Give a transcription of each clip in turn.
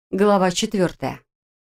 Глава 4.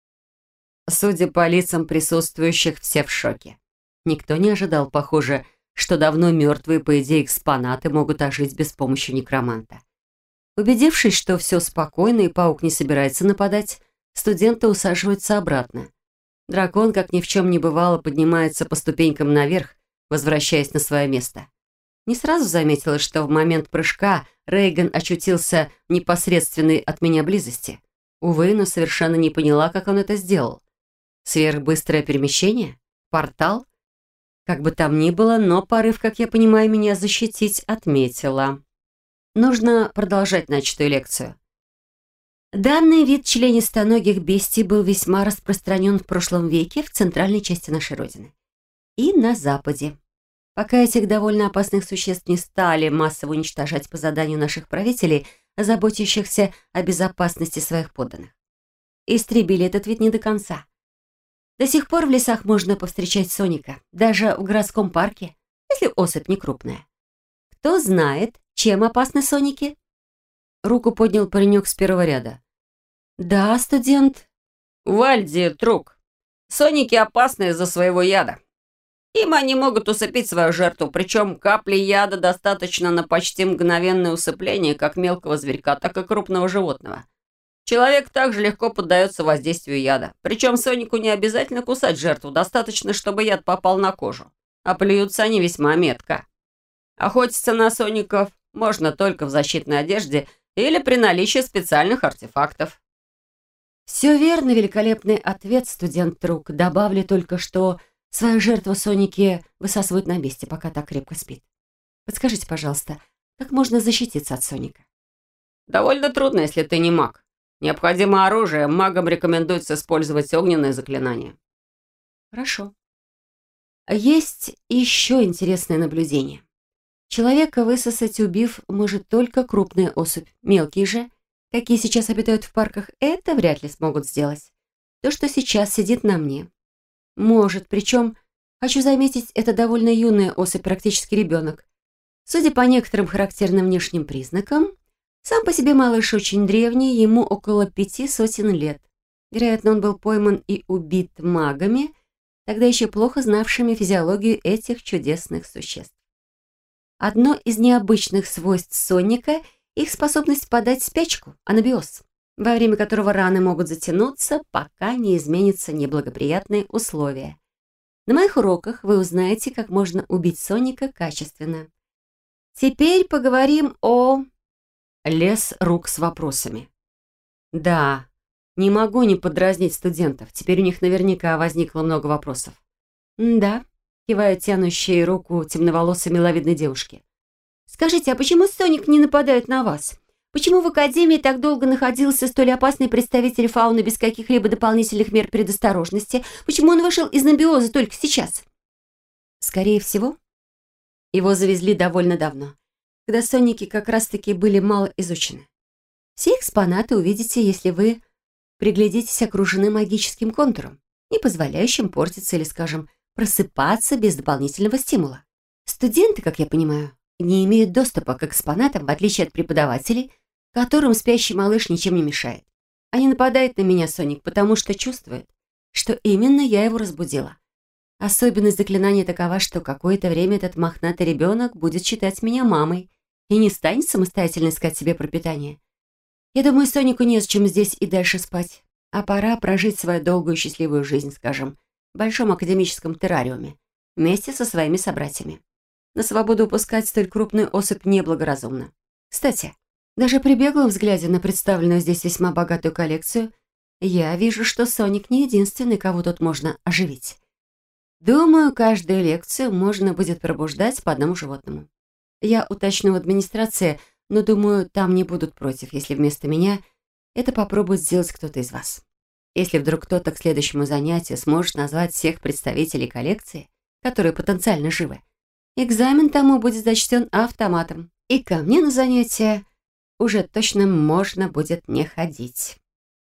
Судя по лицам присутствующих, все в шоке. Никто не ожидал, похоже, что давно мертвые, по идее, экспонаты могут ожить без помощи некроманта. Убедившись, что все спокойно и паук не собирается нападать, студенты усаживаются обратно. Дракон, как ни в чем не бывало, поднимается по ступенькам наверх, возвращаясь на свое место. Не сразу заметила, что в момент прыжка Рейган очутился в непосредственной от меня близости. Увы, но совершенно не поняла, как он это сделал. Сверхбыстрое перемещение? Портал? Как бы там ни было, но порыв, как я понимаю, меня защитить отметила. Нужно продолжать начатую лекцию. Данный вид членистоногих бестий был весьма распространен в прошлом веке в центральной части нашей Родины. И на Западе. Пока этих довольно опасных существ не стали массово уничтожать по заданию наших правителей, заботящихся о безопасности своих подданных. Истребили этот вид не до конца. До сих пор в лесах можно повстречать соника, даже в городском парке, если особь не крупная. Кто знает, чем опасны соники? Руку поднял паренек с первого ряда. Да, студент. Вальди, друг. Соники опасны из-за своего яда. Им они могут усыпить свою жертву, причем капли яда достаточно на почти мгновенное усыпление как мелкого зверька, так и крупного животного. Человек также легко поддается воздействию яда. Причем сонику не обязательно кусать жертву, достаточно, чтобы яд попал на кожу. А плюются они весьма метко. Охотиться на соников можно только в защитной одежде или при наличии специальных артефактов. Все верно, великолепный ответ, студент-друг. Добавлю только, что свою жертву соники высасывают на месте, пока так крепко спит. Подскажите, пожалуйста, как можно защититься от соника? Довольно трудно, если ты не маг. Необходимо оружие, магам рекомендуется использовать огненные заклинания. Хорошо. Есть еще интересное наблюдение. Человека высосать, убив, может только крупная особь. Мелкие же, какие сейчас обитают в парках, это вряд ли смогут сделать. То, что сейчас сидит на мне. Может, причем, хочу заметить, это довольно юная особь, практически ребенок. Судя по некоторым характерным внешним признакам, сам по себе малыш очень древний, ему около 5 сотен лет. Вероятно, он был пойман и убит магами, тогда еще плохо знавшими физиологию этих чудесных существ. Одно из необычных свойств соника – их способность впадать в спячку, анабиоз, во время которого раны могут затянуться, пока не изменятся неблагоприятные условия. На моих уроках вы узнаете, как можно убить соника качественно. Теперь поговорим о... Лес рук с вопросами. Да, не могу не подразнить студентов. Теперь у них наверняка возникло много вопросов. Да, киваю тянущей руку темноволосой миловидной девушки. Скажите, а почему Соник не нападает на вас? Почему в Академии так долго находился столь опасный представитель фауны без каких-либо дополнительных мер предосторожности? Почему он вышел из анабиоза только сейчас? Скорее всего, его завезли довольно давно, когда соники как раз-таки были мало изучены. Все экспонаты увидите, если вы приглядитесь, окружены магическим контуром, не позволяющим портиться или, скажем, просыпаться без дополнительного стимула. Студенты, как я понимаю, не имеют доступа к экспонатам, в отличие от преподавателей, которым спящий малыш ничем не мешает. Они нападают на меня, Соник, потому что чувствуют, что именно я его разбудила. Особенность заклинания такова, что какое-то время этот мохнатый ребенок будет считать меня мамой и не станет самостоятельно искать себе пропитание. Я думаю, Сонику незачем здесь и дальше спать, а пора прожить свою долгую счастливую жизнь, скажем, в большом академическом террариуме, вместе со своими собратьями. На свободу упускать столь крупную особь неблагоразумно. Кстати, даже при беглом взгляде на представленную здесь весьма богатую коллекцию, я вижу, что Соник не единственный, кого тут можно оживить. Думаю, каждую лекцию можно будет пробуждать по одному животному. Я уточню в администрации, но думаю, там не будут против, если вместо меня это попробует сделать кто-то из вас. Если вдруг кто-то к следующему занятию сможет назвать всех представителей коллекции, которые потенциально живы, экзамен тому будет зачтен автоматом, и ко мне на занятия уже точно можно будет не ходить.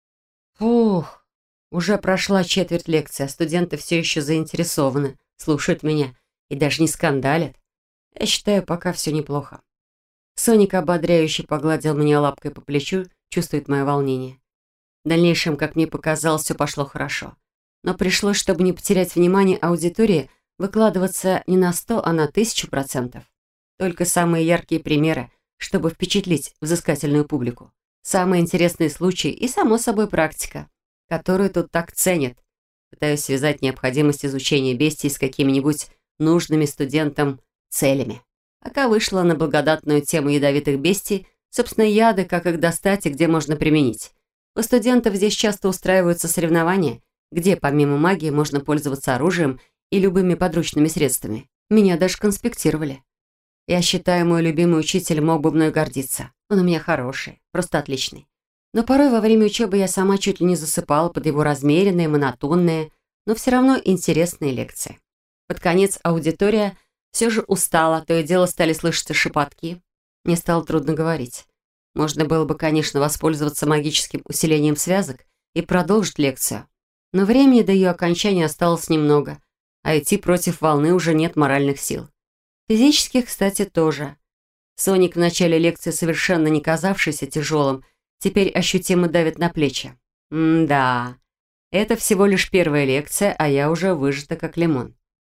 Фух, уже прошла четверть лекции, а студенты все еще заинтересованы, слушают меня и даже не скандалят. Я считаю, пока все неплохо. Соник ободряюще погладил меня лапкой по плечу, чувствует мое волнение. В дальнейшем, как мне показалось, все пошло хорошо. Но пришлось, чтобы не потерять внимание аудитории, выкладываться не на 100, а на 1000%. Только самые яркие примеры, чтобы впечатлить взыскательную публику. Самые интересные случаи и, само собой, практика, которую тут так ценят. Пытаюсь связать необходимость изучения бестий с какими-нибудь нужными студентам целями. Пока вышла на благодатную тему ядовитых бестий, собственно, яды, как их достать и где можно применить. У студентов здесь часто устраиваются соревнования, где помимо магии можно пользоваться оружием и любыми подручными средствами. Меня даже конспектировали. Я считаю, мой любимый учитель мог бы мной гордиться. Он у меня хороший, просто отличный. Но порой во время учебы я сама чуть ли не засыпала под его размеренные, монотонные, но все равно интересные лекции. Под конец аудитория все же устала, то и дело стали слышаться шепотки. Мне стало трудно говорить. Можно было бы, конечно, воспользоваться магическим усилением связок и продолжить лекцию. Но времени до ее окончания осталось немного, а идти против волны уже нет моральных сил. Физических, кстати, тоже. Соник в начале лекции, совершенно не казавшийся тяжелым, теперь ощутимо давит на плечи. Да, это всего лишь первая лекция, а я уже выжата как лимон.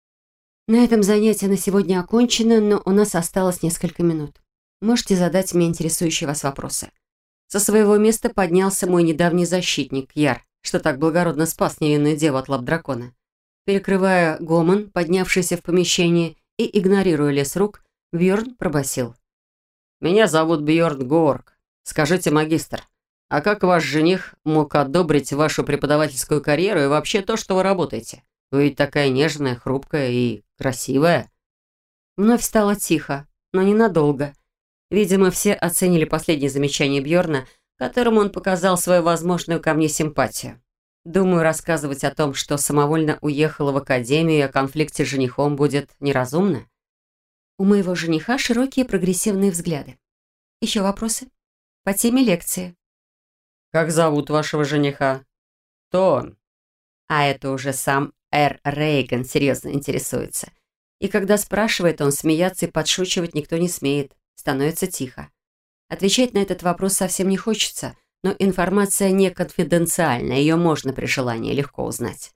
На этом занятие на сегодня окончено, но у нас осталось несколько минут. Можете задать мне интересующие вас вопросы. Со своего места поднялся мой недавний защитник, Яр, что так благородно спас невинную деву от лап дракона. Перекрывая гомон, поднявшийся в помещении, и, игнорируя лес рук, Бьорн пробасил. «Меня зовут Бьорн Горг. Скажите, магистр, а как ваш жених мог одобрить вашу преподавательскую карьеру и вообще то, что вы работаете? Вы ведь такая нежная, хрупкая и красивая». Вновь стало тихо, но ненадолго. Видимо, все оценили последнее замечание Бьорна, которому он показал свою возможную ко мне симпатию. Думаю, рассказывать о том, что самовольно уехала в академию и о конфликте с женихом, будет неразумно. У моего жениха широкие прогрессивные взгляды. Еще вопросы? По теме лекции. «Как зовут вашего жениха?» «Кто он?» А это уже сам Эр Рейган серьезно интересуется. И когда спрашивает, он смеяться и подшучивать никто не смеет. Становится тихо. Отвечать на этот вопрос совсем не хочется, но информация не конфиденциальна, ее можно при желании легко узнать.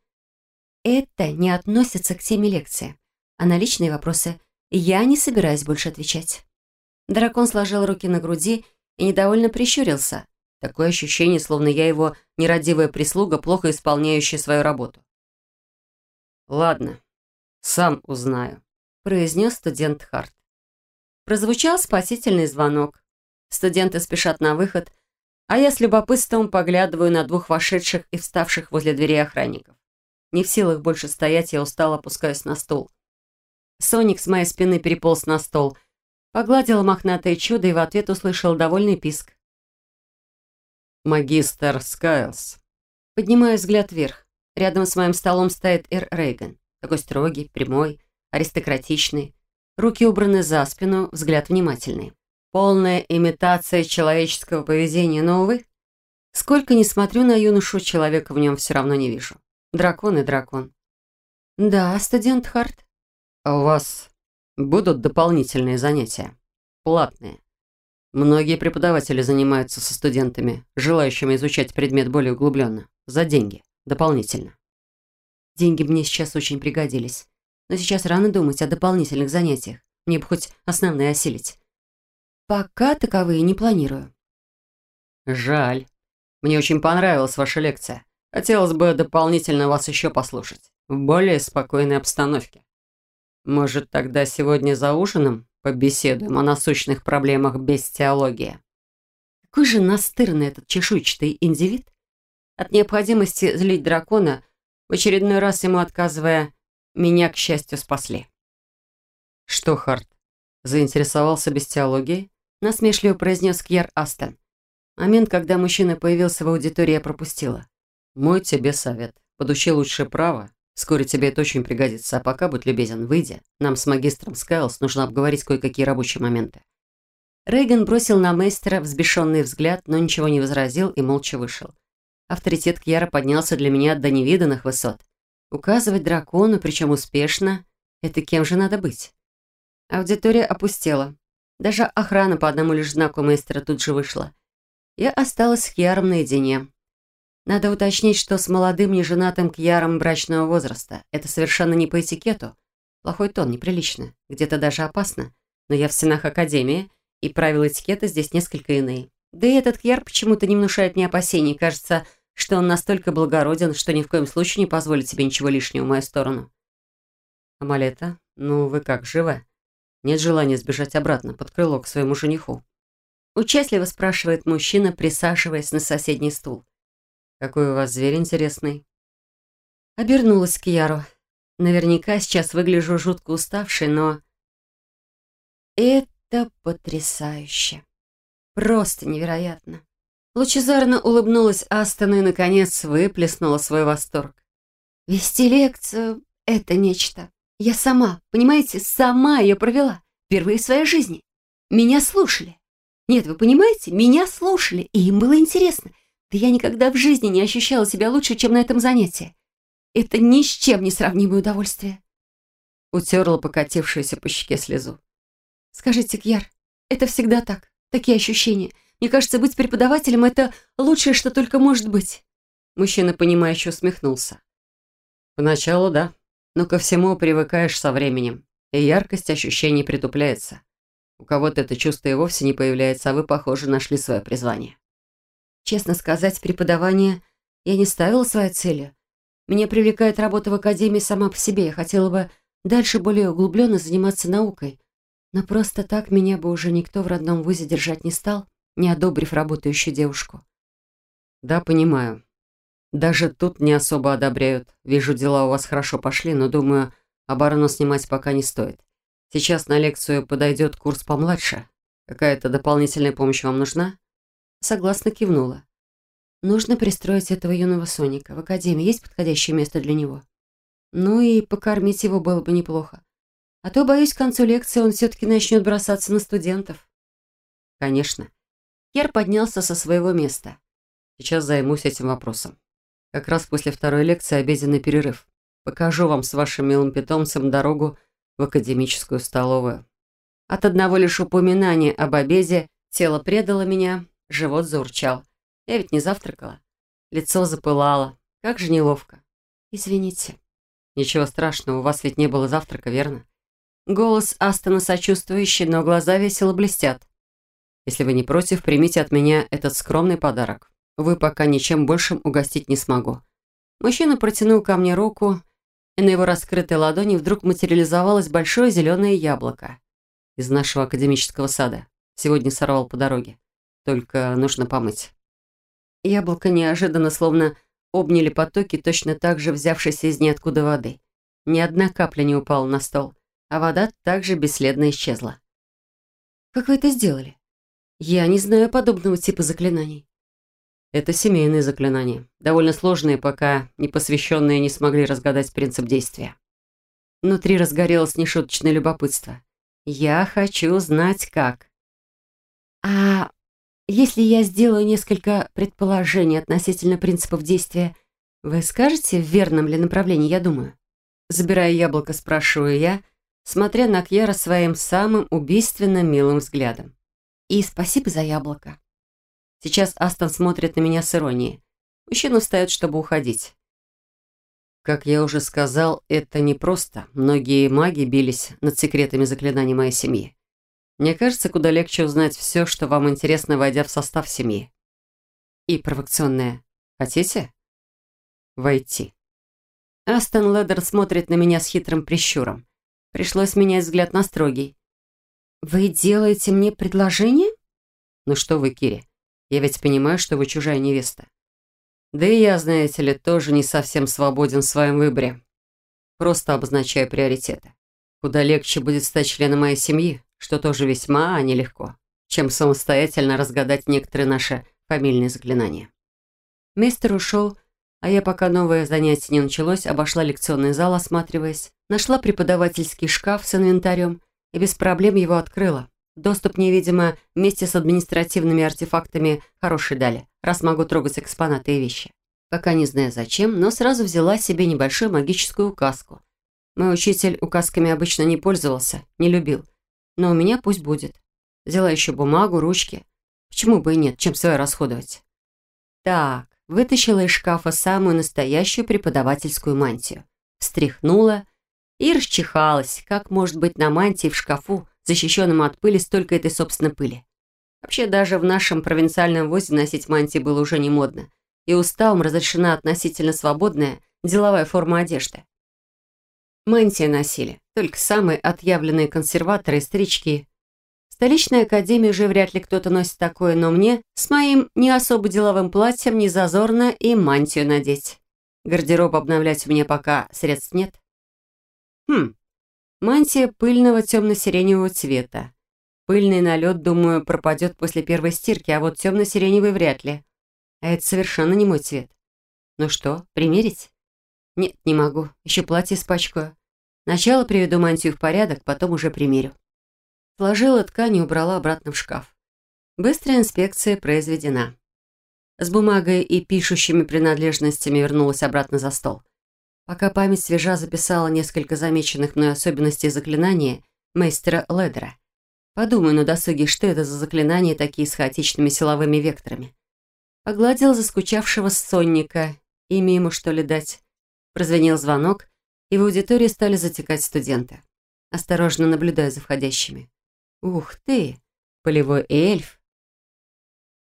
Это не относится к теме лекции. А на личные вопросы я не собираюсь больше отвечать. Дракон сложил руки на груди и недовольно прищурился. Такое ощущение, словно я его нерадивая прислуга, плохо исполняющая свою работу. «Ладно, сам узнаю», — произнес студент Харт. Прозвучал спасительный звонок. Студенты спешат на выход, а я с любопытством поглядываю на двух вошедших и вставших возле дверей охранников. Не в силах больше стоять, я устало опускаюсь на стул. Соник с моей спины переполз на стол, погладил мохнатое чудо и в ответ услышал довольный писк. «Магистр Скайлс». Поднимаю взгляд вверх. Рядом с моим столом стоит Эр Рейган. Такой строгий, прямой, аристократичный. Руки убраны за спину, взгляд внимательный. Полная имитация человеческого поведения, но, увы, сколько ни смотрю на юношу, человека в нем все равно не вижу. Дракон и дракон. «Да, студент Харт». «А у вас будут дополнительные занятия? Платные? Многие преподаватели занимаются со студентами, желающими изучать предмет более углубленно, за деньги, дополнительно». Деньги мне сейчас очень пригодились. Но сейчас рано думать о дополнительных занятиях. Мне бы хоть основные осилить. Пока таковые не планирую. «Жаль. Мне очень понравилась ваша лекция. Хотелось бы дополнительно вас еще послушать. В более спокойной обстановке. Может, тогда сегодня за ужином побеседуем о насущных проблемах бестиологии?» Какой же настырный этот чешуйчатый индивид. От необходимости злить дракона, в очередной раз ему отказывая, меня, к счастью, спасли. «Что, Харт, заинтересовался бестиологией?» Насмешливо произнес Кьяр Астон. Момент, когда мужчина появился в аудитории, я пропустила. «Мой тебе совет. Подучи лучше право. Вскоре тебе это очень пригодится. А пока, будь любезен, выйди. Нам с магистром Скайлс нужно обговорить кое-какие рабочие моменты». Рейган бросил на мейстера взбешенный взгляд, но ничего не возразил и молча вышел. Авторитет Кьяра поднялся для меня до невиданных высот. Указывать дракону, причем успешно, это кем же надо быть? Аудитория опустела. Даже охрана по одному лишь знаку мейстера тут же вышла. Я осталась с Кьяром наедине. Надо уточнить, что с молодым неженатым Кьяром брачного возраста. Это совершенно не по этикету. Плохой тон, неприлично, где-то даже опасно. Но я в стенах академии, и правила этикета здесь несколько иные. Да и этот Кьяр почему-то не внушает мне опасений. Кажется, что он настолько благороден, что ни в коем случае не позволит себе ничего лишнего в мою сторону. Амалета, ну вы как, живы? Нет желания сбежать обратно под крыло к своему жениху? Участливо спрашивает мужчина, присаживаясь на соседний стул. Какой у вас зверь интересный. Обернулась к Кьяру. Наверняка сейчас выгляжу жутко уставшей, но... Это потрясающе. Просто невероятно. Лучезарно улыбнулась Астон и, наконец, выплеснула свой восторг. Вести лекцию — это нечто. Я сама, понимаете, сама ее провела. Впервые в своей жизни. Меня слушали. Нет, вы понимаете, меня слушали, и им было интересно. Да я никогда в жизни не ощущала себя лучше, чем на этом занятии. Это ни с чем не сравнимое удовольствие. Утерла покатившуюся по щеке слезу. Скажите, Кьяр, это всегда так? Такие ощущения? Мне кажется, быть преподавателем — это лучшее, что только может быть. Мужчина, понимающе усмехнулся. Поначалу да, но ко всему привыкаешь со временем, и яркость ощущений притупляется. У кого-то это чувство и вовсе не появляется, а вы, похоже, нашли свое призвание. Честно сказать, преподавание я не ставила своей целью. Меня привлекает работа в академии сама по себе. Я хотела бы дальше более углубленно заниматься наукой. Но просто так меня бы уже никто в родном вузе держать не стал, не одобрив работающую девушку. Да, понимаю. Даже тут не особо одобряют. Вижу, дела у вас хорошо пошли, но, думаю, оборону снимать пока не стоит. Сейчас на лекцию подойдет курс помладше. Какая-то дополнительная помощь вам нужна? Согласно кивнула. Нужно пристроить этого юного Соника. В академии есть подходящее место для него? Ну и покормить его было бы неплохо. А то, боюсь, к концу лекции он все-таки начнет бросаться на студентов. Конечно. Кьяр поднялся со своего места. Сейчас займусь этим вопросом. Как раз после второй лекции обеденный перерыв. Покажу вам с вашим милым питомцем дорогу в академическую столовую. От одного лишь упоминания об обеде тело предало меня, живот заурчал. Я ведь не завтракала. Лицо запылало. Как же неловко. Извините. Ничего страшного, у вас ведь не было завтрака, верно? Голос Астона сочувствующий, но глаза весело блестят. Если вы не против, примите от меня этот скромный подарок. Увы, пока ничем большим угостить не смогу. Мужчина протянул ко мне руку, и на его раскрытой ладони вдруг материализовалось большое зеленое яблоко из нашего академического сада. Сегодня сорвал по дороге. Только нужно помыть. Яблоко неожиданно словно обняли потоки, точно так же взявшись из ниоткуда воды. Ни одна капля не упала на стол, а вода также бесследно исчезла. «Как вы это сделали? Я не знаю подобного типа заклинаний». Это семейные заклинания, довольно сложные, пока непосвященные не смогли разгадать принцип действия. Внутри разгорелось нешуточное любопытство. Я хочу знать, как. А если я сделаю несколько предположений относительно принципов действия, вы скажете, в верном ли направлении я думаю? Забирая яблоко, спрашиваю я, смотря на Кьяра своим самым убийственно милым взглядом. И спасибо за яблоко. Сейчас Астон смотрит на меня с иронией. Мужчина встает, чтобы уходить. Как я уже сказал, это непросто. Многие маги бились над секретами заклинаний моей семьи. Мне кажется, куда легче узнать все, что вам интересно, войдя в состав семьи. И провокационное. Хотите? Войти. Астон Леддер смотрит на меня с хитрым прищуром. Пришлось менять взгляд на строгий. Вы делаете мне предложение? Ну что вы, Кири? Я ведь понимаю, что вы чужая невеста. Да и я, знаете ли, тоже не совсем свободен в своем выборе. Просто обозначаю приоритеты. Куда легче будет стать членом моей семьи, что тоже весьма нелегко, чем самостоятельно разгадать некоторые наши фамильные заклинания. Мистер ушел, а я, пока новое занятие не началось, обошла лекционный зал, осматриваясь, нашла преподавательский шкаф с инвентарем и без проблем его открыла. Доступ мне, видимо, вместе с административными артефактами хороший дали, раз могу трогать экспонаты и вещи. Пока не знаю зачем, но сразу взяла себе небольшую магическую указку. Мой учитель указками обычно не пользовался, не любил. Но у меня пусть будет. Взяла еще бумагу, ручки. Почему бы и нет, чем свое расходовать? Так, вытащила из шкафа самую настоящую преподавательскую мантию, встряхнула и расчихалась, как может быть на мантии в шкафу, защищенном от пыли, столько этой, собственно, пыли. Вообще, даже в нашем провинциальном вузе носить мантии было уже не модно, и уставом разрешена относительно свободная деловая форма одежды. Мантии носили только самые отъявленные консерваторы и старички. В столичной академии уже вряд ли кто-то носит такое, но мне с моим не особо деловым платьем не зазорно и мантию надеть. Гардероб обновлять у меня пока средств нет. Мантия пыльного темно-сиреневого цвета. Пыльный налет, думаю, пропадет после первой стирки, а вот темно-сиреневый вряд ли. А это совершенно не мой цвет. Ну что, примерить? Нет, не могу. Еще платье испачкаю. Сначала приведу мантию в порядок, потом уже примерю. Сложила ткань и убрала обратно в шкаф. Быстрая инспекция произведена. С бумагой и пишущими принадлежностями вернулась обратно за стол. Пока память свежа, записала несколько замеченных мной особенностей заклинания мейстера Ледера. Подумаю на досуге, что это за заклинания такие с хаотичными силовыми векторами. Погладил заскучавшего сонника. Имя ему, что ли, дать? Прозвенел звонок, и в аудитории стали затекать студенты. Осторожно наблюдая за входящими. Ух ты! Полевой эльф.